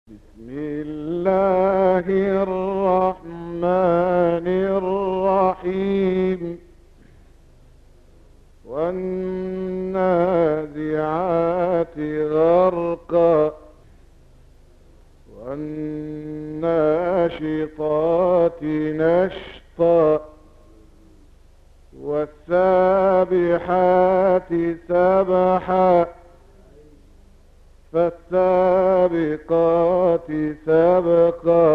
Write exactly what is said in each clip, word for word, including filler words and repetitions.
بسم الله الرحمن الرحيم والنازعات غرقا والناشطات نشطا والسابحات سبحا فالسابقات سبقا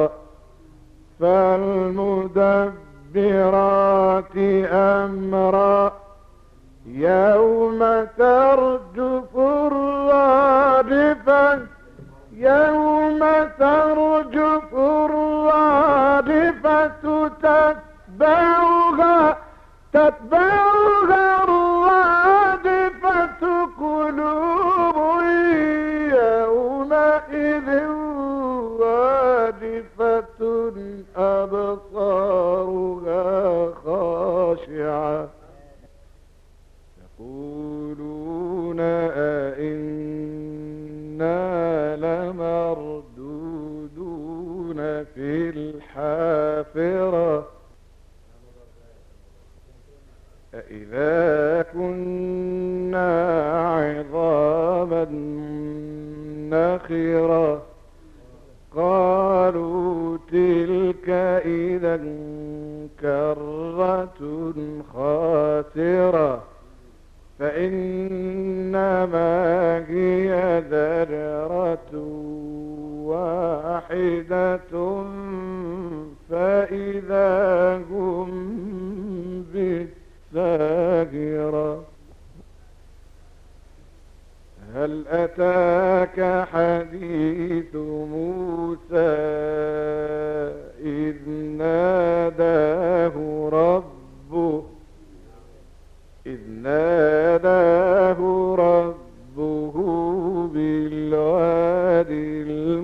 فالمدبرات أمرا يوم ترجف الرادفة يوم ترجف الرادفة تتبعها تتبعها الرادفة قلوب يومئذ وادفة أبصارها خاشعة يقولون أئنا لمردودون في الحافرة أإذا كنا عظاما نخرة قالوا تلك إذا كرة خاسرة فإنما هي ذرة واحدة فإذا هم بالساهرة هل أتاك حديث موسى إذ ناداه ربه إذ ناداه ربه بالوادي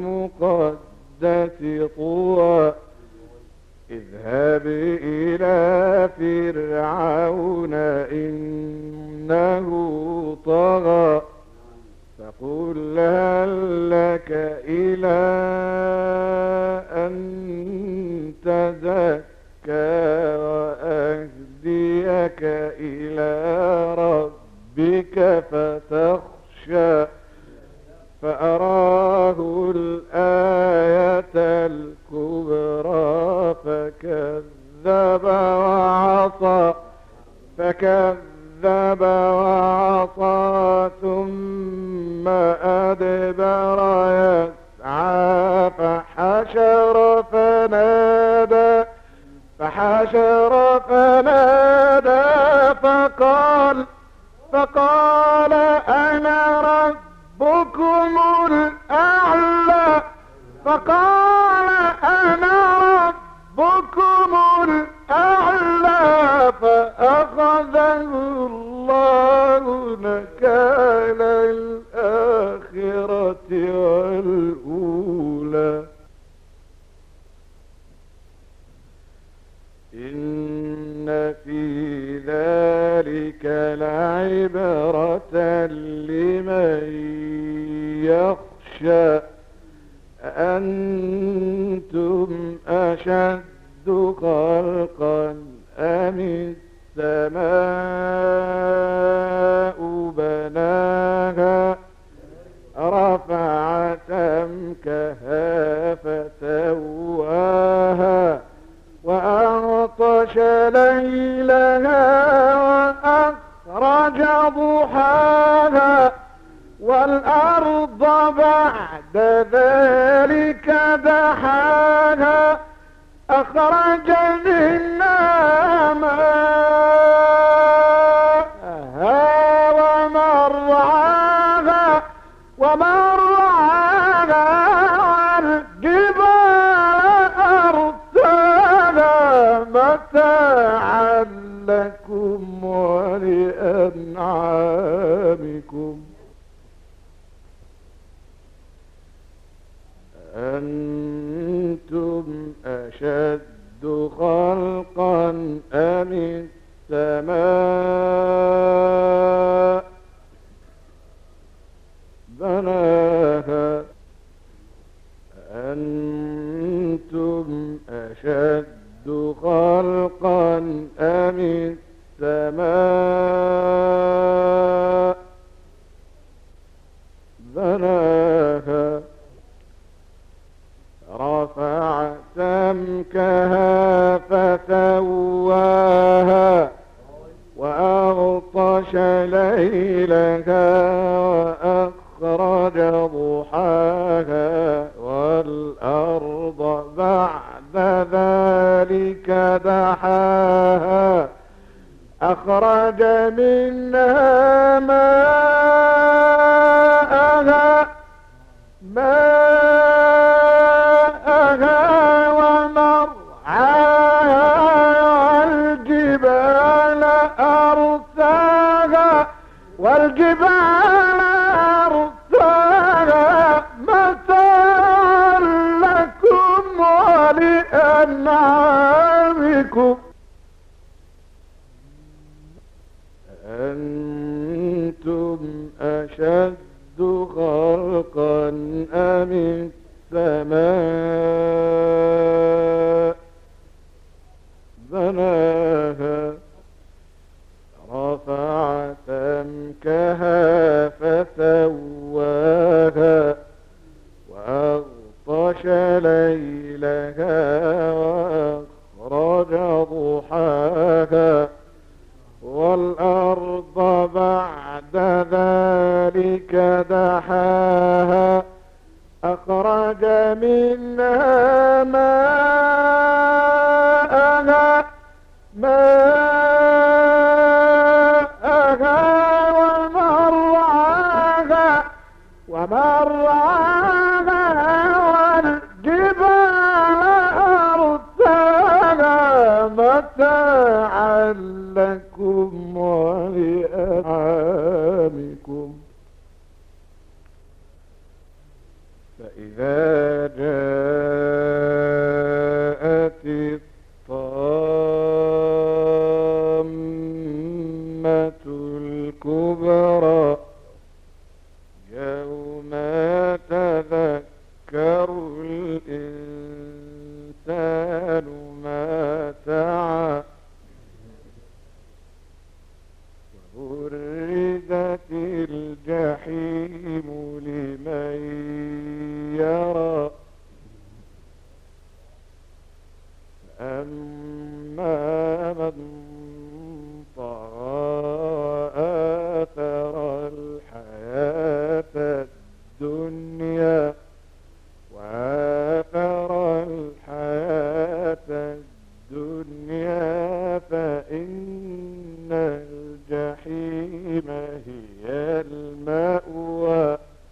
المقدس طوى اذهب إلى فرعون إنه طغى فقل هل لك إلى أن تزكى وأهديك إلى ربك فتخشى فأراه الآية الكبرى فكذب وعصى فكذب وعصى ثم أدبر يسعى فحشر فنادى فحشر فنادى فقال فقال أنا ربكم الأعلى فقال أنا ربكم الأعلى فأخذه الله نكال الآخرة والأولى إن في ذلك لعبرة لمن يخشى أأنتم أشد خلقا أم السماء بناها رفع سمكها فسواها وأغطش ليلها وأخرج ضحاها والأرض بعد ذلك دحاها أخرج منها ماءها ومرعاها ومرعاها والجبال أرساها متاعا لكم ولأنعامكم أنتم أشد خلقا أم السماء بناها أأنتم أشد خلقا أم السماء بناها رفع سمكها فسواها وأغطش ليلها وأخرج ضحاها والأرض بعد ذلك دحاها أخرج منها ماءها ماءها ومرعاها والجبال أرساها والجبال أرساها متاعا لكم ولأنعامكم أأنتم أشد خلقا أم السماء بناها رفع سمكها فسواها وأغطش ليلها وأخرج ضحاها والأرض بعد ذلك دحاها أخرج منها ماءها ماءها ومرعاها ومرعاها والجبال أرساها متاعا لكم ولأنعامكم فإذا جاءت الطامة الكبرى يوم تذكر الإنسان ما سعى وبرزت الجحيم لمن يرى أما من طغى وآثر الحياة الدنيا وآثر الحياة الدنيا فإن الجحيم هي المأوى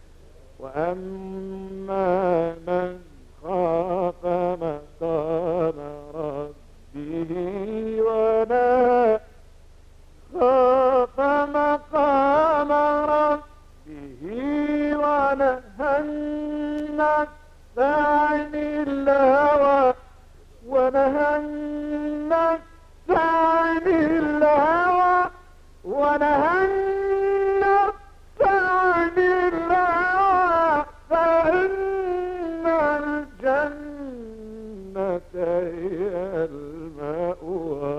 وأما من خاف مقام ربه ونهى خاف مقام ربه ونهى النفس عن الهوى ونهى النفس عن الهوى ونهى النفس عن الهوى فإن الجنة هي المأوى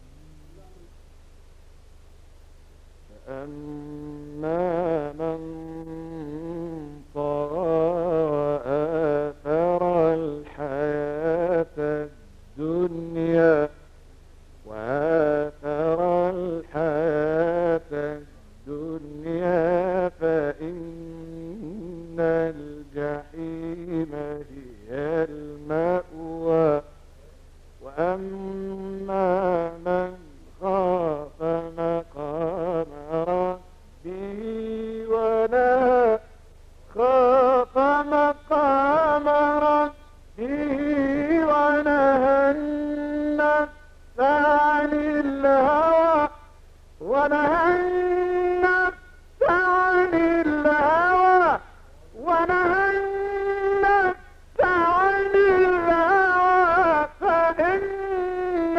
فأما من طغى وآثر الحياة الدنيا وآثر الحياة الدنيا فإن الجحيم هي المأوى وأما من خاف مقام ربه ونهى خاف مقام ربه ونهى النفس عن الهوى ونهى النفس عن الهوى ونهى النفس عن الهوى فإن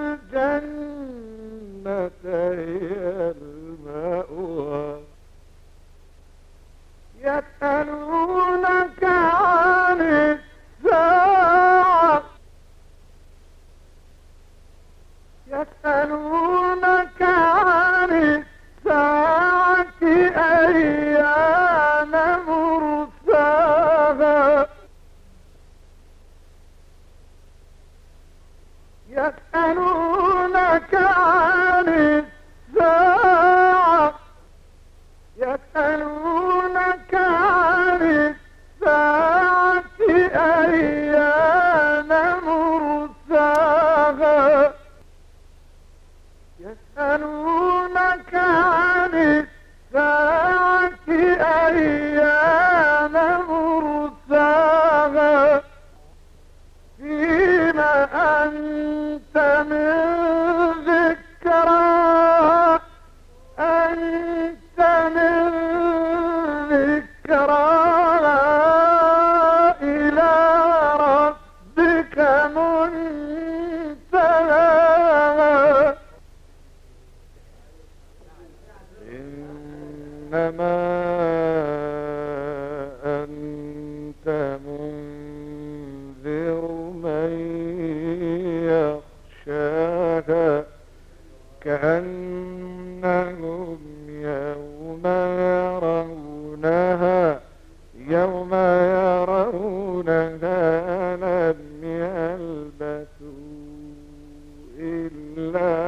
الجنة هي المأوى يسألونك عن أيان مرساها يسألونك عن الساعة أيان مرساها فيما أنت من ذكرى أنت من ذكرى إلى ربك منتهاها إنما أنت منذر من يخشاها كأنهم يوم يرونها يوم يرونها لم يلبثوا إلا